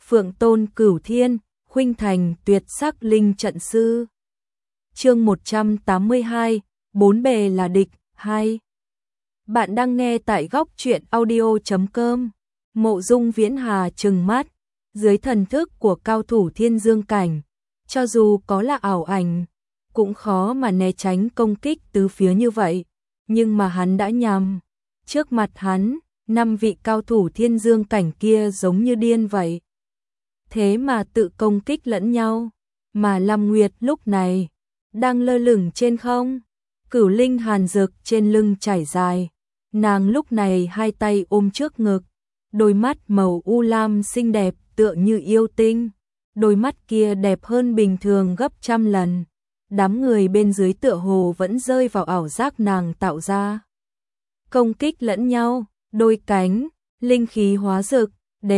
Phượng Tôn Cửu Thiên, khuynh thành tuyệt sắc linh trận sư. Chương 182, bốn bề là địch, 2. Bạn đang nghe tại góc truyện audio.com. Mộ Dung Viễn Hà trừng mắt, dưới thần thức của cao thủ thiên dương cảnh, cho dù có là ảo ảnh, cũng khó mà né tránh công kích tứ phía như vậy, nhưng mà hắn đã nhầm. Trước mặt hắn, 5 vị cao thủ thiên dương cảnh kia giống như điên vậy. Thế mà tự công kích lẫn nhau, mà Lam Nguyệt lúc này đang lơ lửng trên không, cửu linh hàn dược trên lưng trải dài, nàng lúc này hai tay ôm trước ngực, đôi mắt màu u lam xinh đẹp tựa như yêu tinh, đôi mắt kia đẹp hơn bình thường gấp trăm lần. Đám người bên dưới tựa hồ vẫn rơi vào ảo giác nàng tạo ra. Công kích lẫn nhau, đôi cánh, linh khí hóa rực,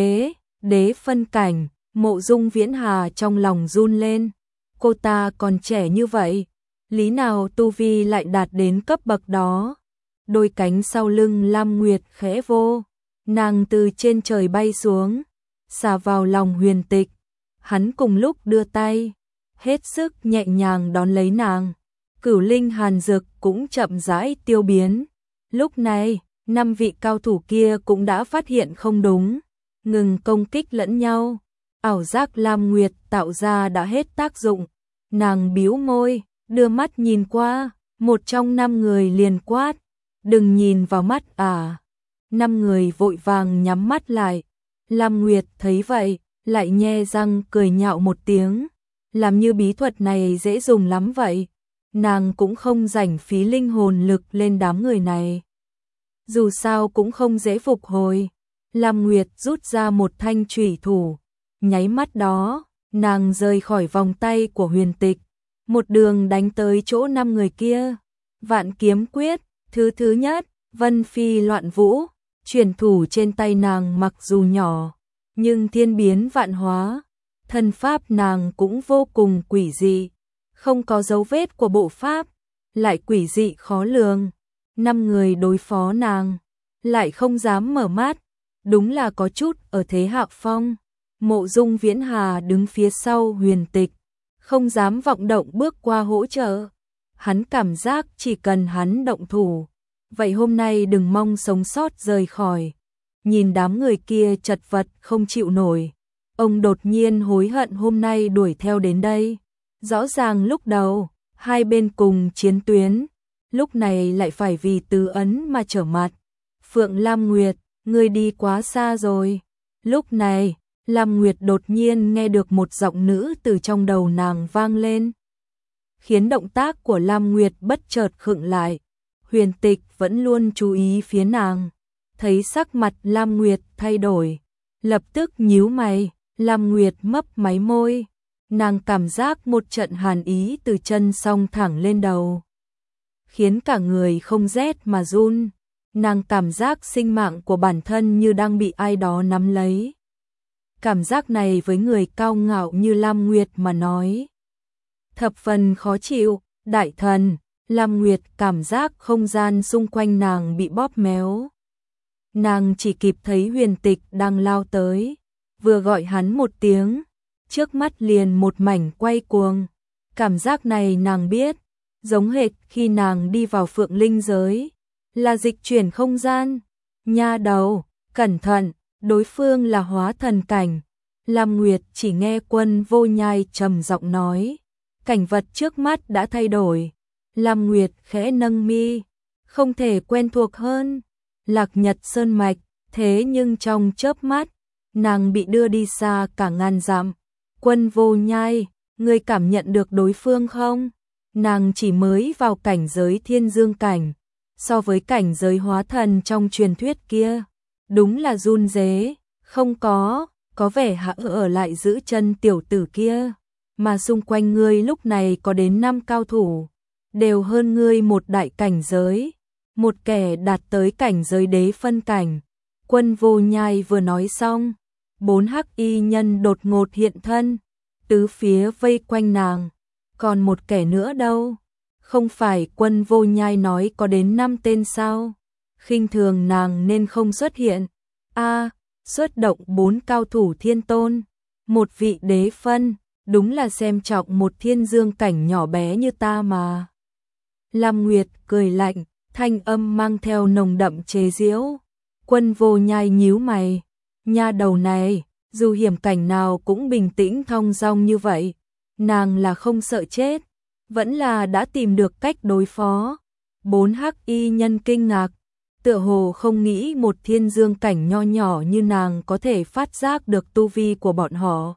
đế phân cảnh, Mộ Dung Viễn Hà trong lòng run lên. Cô ta còn trẻ như vậy, lý nào tu vi lại đạt đến cấp bậc đó. Đôi cánh sau lưng Lam Nguyệt khẽ vô, nàng từ trên trời bay xuống, xà vào lòng Huyền Tịch. Hắn cùng lúc đưa tay, hết sức nhẹ nhàng đón lấy nàng. Cửu linh hàn dược cũng chậm rãi tiêu biến. Lúc này, 5 vị cao thủ kia cũng đã phát hiện không đúng, ngừng công kích lẫn nhau. Ảo giác Lam Nguyệt tạo ra đã hết tác dụng. Nàng bĩu môi, đưa mắt nhìn qua, một trong 5 người liền quát, đừng nhìn vào mắt à. 5 người vội vàng nhắm mắt lại. Lam Nguyệt thấy vậy, lại nhe răng cười nhạo một tiếng, làm như bí thuật này dễ dùng lắm vậy. Nàng cũng không rảnh phí linh hồn lực lên đám người này, dù sao cũng không dễ phục hồi. Lam Nguyệt rút ra một thanh chủy thủ, nháy mắt đó, nàng rời khỏi vòng tay của Huyền Tịch, một đường đánh tới chỗ 5 người kia. Vạn kiếm quyết, thứ nhất, Vân Phi Loạn Vũ, truyền thủ trên tay nàng mặc dù nhỏ, nhưng thiên biến vạn hóa, thân pháp nàng cũng vô cùng quỷ dị, không có dấu vết của bộ pháp, lại quỷ dị khó lường. 5 người đối phó nàng, lại không dám mở mắt, đúng là có chút ở thế hạ phong. Mộ Dung Viễn Hà đứng phía sau Huyền Tịch, không dám vọng động bước qua hỗ trợ. Hắn cảm giác chỉ cần hắn động thủ, vậy hôm nay đừng mong sống sót rời khỏi. Nhìn đám người kia chật vật không chịu nổi, ông đột nhiên hối hận hôm nay đuổi theo đến đây. Rõ ràng lúc đầu, hai bên cùng chiến tuyến, lúc này lại phải vì Tứ Ấn mà trở mặt. Phượng Lam Nguyệt, ngươi đi quá xa rồi. Lúc này, Lam Nguyệt đột nhiên nghe được một giọng nữ từ trong đầu nàng vang lên, khiến động tác của Lam Nguyệt bất chợt khựng lại. Huyền Tịch vẫn luôn chú ý phía nàng, thấy sắc mặt Lam Nguyệt thay đổi, lập tức nhíu mày. Lam Nguyệt mấp máy môi, nàng cảm giác một trận hàn ý từ chân song thẳng lên đầu, khiến cả người không rét mà run. Nàng cảm giác sinh mạng của bản thân như đang bị ai đó nắm lấy. Cảm giác này với người cao ngạo như Lam Nguyệt mà nói, thập phần khó chịu. Đại thần, Lam Nguyệt cảm giác không gian xung quanh nàng bị bóp méo. Nàng chỉ kịp thấy Huyền Tịch đang lao tới, vừa gọi hắn một tiếng, trước mắt liền một mảnh quay cuồng. Cảm giác này nàng biết, giống hệt khi nàng đi vào Phượng Linh giới, là dịch chuyển không gian. Nha đầu, cẩn thận, đối phương là hóa thần cảnh. Lam Nguyệt chỉ nghe Quân Vô Nhai trầm giọng nói, cảnh vật trước mắt đã thay đổi. Lam Nguyệt khẽ nâng mi, không thể quen thuộc hơn. Lạc Nhật Sơn Mạch, thế nhưng trong chớp mắt, nàng bị đưa đi xa cả ngàn dặm. Quân Vô Nhai, ngươi cảm nhận được đối phương không? Nàng chỉ mới vào cảnh giới thiên dương cảnh, so với cảnh giới hóa thần trong truyền thuyết kia, đúng là run rế. Không có vẻ hạ ở lại giữ chân tiểu tử kia, mà xung quanh ngươi lúc này có đến 5 cao thủ, đều hơn ngươi một đại cảnh giới, một kẻ đạt tới cảnh giới đế phân cảnh. Quân Vô Nhai vừa nói xong, 4 hắc y nhân đột ngột hiện thân, tứ phía vây quanh nàng. Còn một kẻ nữa đâu? Không phải Quân Vô Nhai nói có đến 5 tên sao? Khinh thường nàng nên không xuất hiện. Xuất động 4 cao thủ thiên tôn, một vị đế phân, đúng là xem trọng một thiên dương cảnh nhỏ bé như ta mà. Lam Nguyệt cười lạnh, thanh âm mang theo nồng đậm chế giễu. Quân Vô Nhai nhíu mày, nha đầu này, dù hiểm cảnh nào cũng bình tĩnh thong dong như vậy, nàng là không sợ chết, vẫn là đã tìm được cách đối phó. 4 hắc y nhân kinh ngạc, tựa hồ không nghĩ một thiên dương cảnh nho nhỏ như nàng có thể phát giác được tu vi của bọn họ.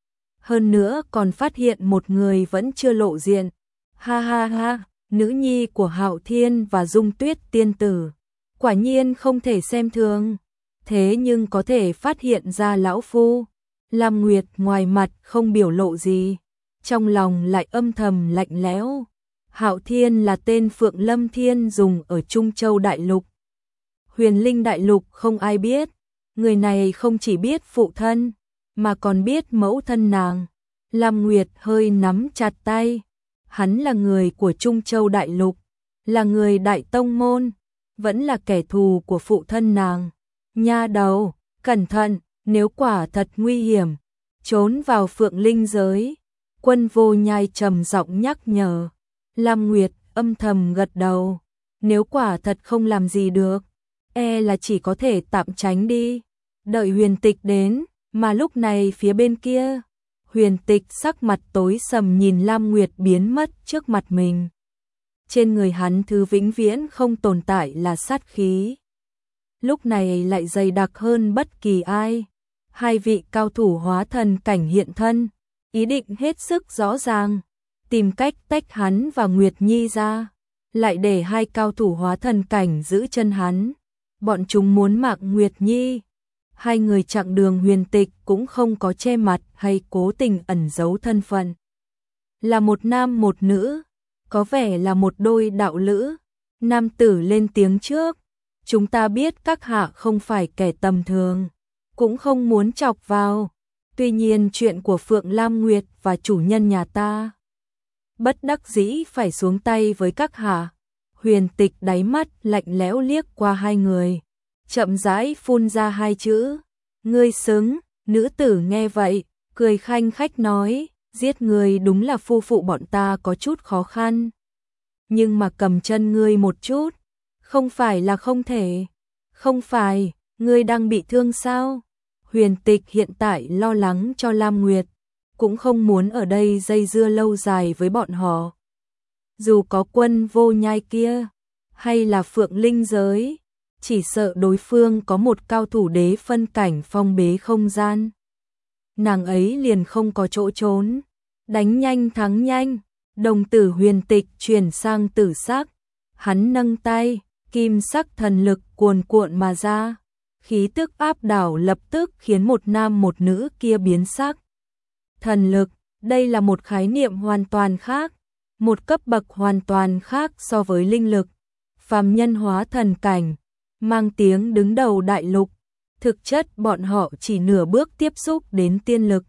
Hơn nữa còn phát hiện một người vẫn chưa lộ diện. Ha ha ha, nữ nhi của Hạo Thiên và Dung Tuyết tiên tử, quả nhiên không thể xem thường. Thế nhưng có thể phát hiện ra lão phu. Lam Nguyệt ngoài mặt không biểu lộ gì, trong lòng lại âm thầm lạnh lẽo. Hạo Thiên là tên Phượng Lâm Thiên dùng ở Trung Châu Đại Lục. Huyền Linh Đại Lục không ai biết, người này không chỉ biết phụ thân, mà còn biết mẫu thân nàng. Lam Nguyệt hơi nắm chặt tay, hắn là người của Trung Châu Đại Lục, là người Đại Tông Môn, vẫn là kẻ thù của phụ thân nàng. Nha đầu, cẩn thận, nếu quả thật nguy hiểm, trốn vào Phượng Linh giới. Quân Vô Nhai trầm giọng nhắc nhở. Lam Nguyệt âm thầm gật đầu, nếu quả thật không làm gì được, là chỉ có thể tạm tránh đi, đợi Huyền Tịch đến. Mà lúc này phía bên kia, Huyền Tịch sắc mặt tối sầm nhìn Lam Nguyệt biến mất trước mặt mình. Trên người hắn thứ vĩnh viễn không tồn tại là sát khí, lúc này lại dày đặc hơn bất kỳ ai. Hai vị cao thủ hóa thần cảnh hiện thân, ý định hết sức rõ ràng, tìm cách tách hắn và Nguyệt Nhi ra, lại để hai cao thủ hóa thần cảnh giữ chân hắn. Bọn chúng muốn mạng Nguyệt Nhi. Hai người chặng đường Huyền Tịch cũng không có che mặt hay cố tình ẩn giấu thân phận. Là một nam một nữ, có vẻ là một đôi đạo lữ. Nam tử lên tiếng trước, chúng ta biết các hạ không phải kẻ tầm thường, cũng không muốn chọc vào. Tuy nhiên chuyện của Phượng Lam Nguyệt và chủ nhân nhà ta, bất đắc dĩ phải xuống tay với các hạ. Huyền Tịch đáy mắt lạnh lẽo liếc qua hai người, chậm rãi phun ra hai chữ, ngươi xứng. Nữ tử nghe vậy, cười khanh khách nói, giết ngươi đúng là phu phụ bọn ta có chút khó khăn, nhưng mà cầm chân ngươi một chút, không phải là không thể. Không phải, ngươi đang bị thương sao? Huyền Tịch hiện tại lo lắng cho Lam Nguyệt, cũng không muốn ở đây dây dưa lâu dài với bọn họ. Dù có Quân Vô Nhai kia, hay là Phượng Linh giới, chỉ sợ đối phương có một cao thủ đế phân cảnh phong bế không gian, nàng ấy liền không có chỗ trốn. Đánh nhanh thắng nhanh, đồng tử Huyền Tịch chuyển sang tử sắc, hắn nâng tay, kim sắc thần lực cuồn cuộn mà ra, khí tức áp đảo lập tức khiến một nam một nữ kia biến sắc. Thần lực, đây là một khái niệm hoàn toàn khác, một cấp bậc hoàn toàn khác so với linh lực. Phàm nhân hóa thần cảnh, mang tiếng đứng đầu đại lục, thực chất bọn họ chỉ nửa bước tiếp xúc đến tiên lực,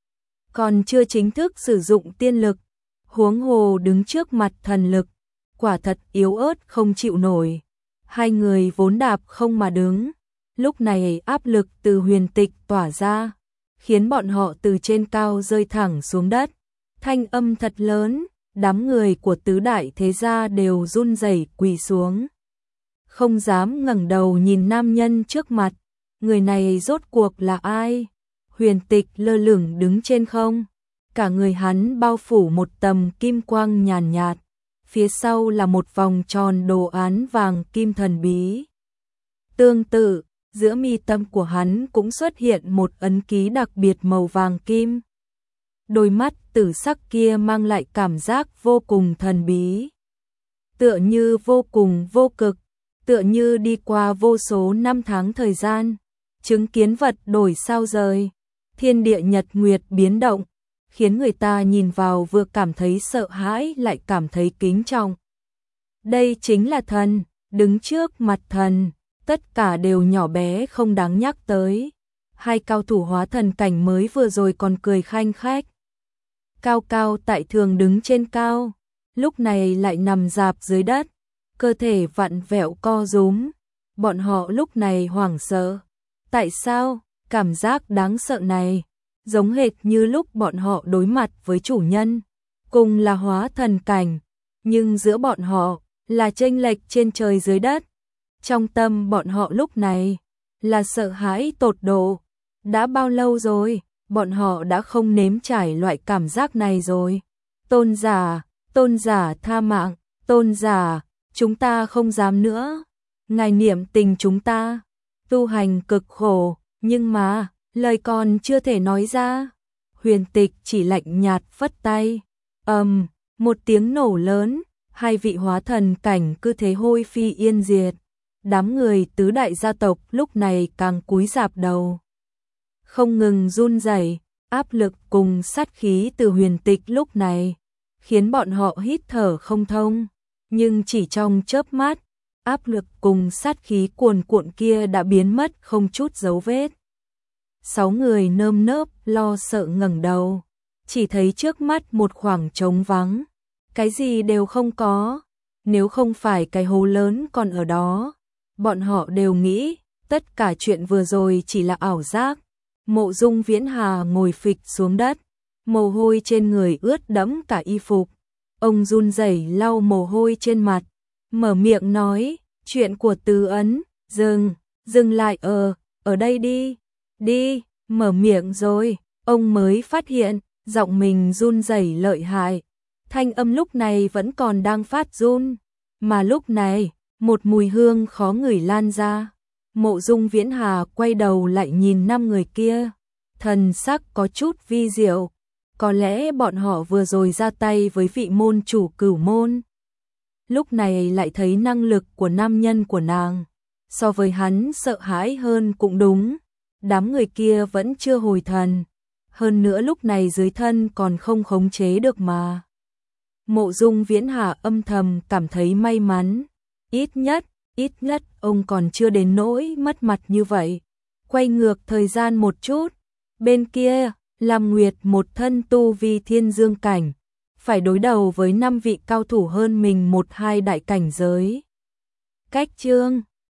còn chưa chính thức sử dụng tiên lực, huống hồ đứng trước mặt thần lực, quả thật yếu ớt không chịu nổi. Hai người vốn đạp không mà đứng, lúc này áp lực từ Huyền Tịch tỏa ra, khiến bọn họ từ trên cao rơi thẳng xuống đất. Thanh âm thật lớn, đám người của tứ đại thế gia đều run rẩy quỳ xuống, không dám ngẩng đầu nhìn nam nhân trước mặt. Người này rốt cuộc là ai? Huyền Tịch lơ lửng đứng trên không, cả người hắn bao phủ một tầng kim quang nhàn nhạt, phía sau là một vòng tròn đồ án vàng kim thần bí. Tương tự, giữa mi tâm của hắn cũng xuất hiện một ấn ký đặc biệt màu vàng kim. Đôi mắt tử sắc kia mang lại cảm giác vô cùng thần bí, tựa như vô cùng vô cực, tựa như đi qua vô số năm tháng thời gian, chứng kiến vật đổi sao rời, thiên địa nhật nguyệt biến động, khiến người ta nhìn vào vừa cảm thấy sợ hãi lại cảm thấy kính trọng. Đây chính là thần, đứng trước mặt thần, tất cả đều nhỏ bé không đáng nhắc tới. Hai cao thủ hóa thần cảnh mới vừa rồi còn cười khanh khách, cao cao tại thường đứng trên cao, lúc này lại nằm rạp dưới đất, cơ thể vặn vẹo co rúm. Bọn họ lúc này hoảng sợ. Tại sao? Cảm giác đáng sợ này giống hệt như lúc bọn họ đối mặt với chủ nhân, cùng là hóa thần cảnh, nhưng giữa bọn họ là chênh lệch trên trời dưới đất. Trong tâm bọn họ lúc này là sợ hãi tột độ. Đã bao lâu rồi, bọn họ đã không nếm trải loại cảm giác này rồi. Tôn giả tha mạng, tôn giả, chúng ta không dám nữa. Ngài niệm tình chúng ta, tu hành cực khổ, nhưng mà, lời còn chưa thể nói ra. Huyền Tịch chỉ lạnh nhạt phất tay. Một tiếng nổ lớn, hai vị hóa thần cảnh cứ thế hôi phi yên diệt. Đám người tứ đại gia tộc lúc này càng cúi rạp đầu. Không ngừng run rẩy, áp lực cùng sát khí từ Huyền Tịch lúc này khiến bọn họ hít thở không thông, nhưng chỉ trong chớp mắt, áp lực cùng sát khí cuồn cuộn kia đã biến mất không chút dấu vết. 6 người nơm nớp lo sợ ngẩng đầu, chỉ thấy trước mắt một khoảng trống vắng, cái gì đều không có, nếu không phải cái hố lớn còn ở đó, bọn họ đều nghĩ tất cả chuyện vừa rồi chỉ là ảo giác. Mộ Dung Viễn Hà ngồi phịch xuống đất, mồ hôi trên người ướt đẫm cả y phục. Ông run rẩy lau mồ hôi trên mặt, mở miệng nói, chuyện của Từ Ấn, dừng lại ở đây đi, mở miệng rồi, ông mới phát hiện, giọng mình run rẩy lợi hại. Thanh âm lúc này vẫn còn đang phát run, mà lúc này, một mùi hương khó ngửi lan ra. Mộ Dung Viễn Hà quay đầu lại nhìn 5 người kia, thần sắc có chút vi diệu, có lẽ bọn họ vừa rồi ra tay với vị môn chủ Cửu môn. Lúc này lại thấy năng lực của nam nhân của nàng, so với hắn sợ hãi hơn cũng đúng, đám người kia vẫn chưa hồi thần, hơn nữa lúc này dưới thân còn không khống chế được mà. Mộ Dung Viễn Hà âm thầm cảm thấy may mắn, ít nhất ông còn chưa đến nỗi mất mặt như vậy. Quay ngược thời gian một chút, bên kia, Lam Nguyệt một thân tu vi thiên dương cảnh, phải đối đầu với 5 vị cao thủ hơn mình 1-2 đại cảnh giới. Cách chương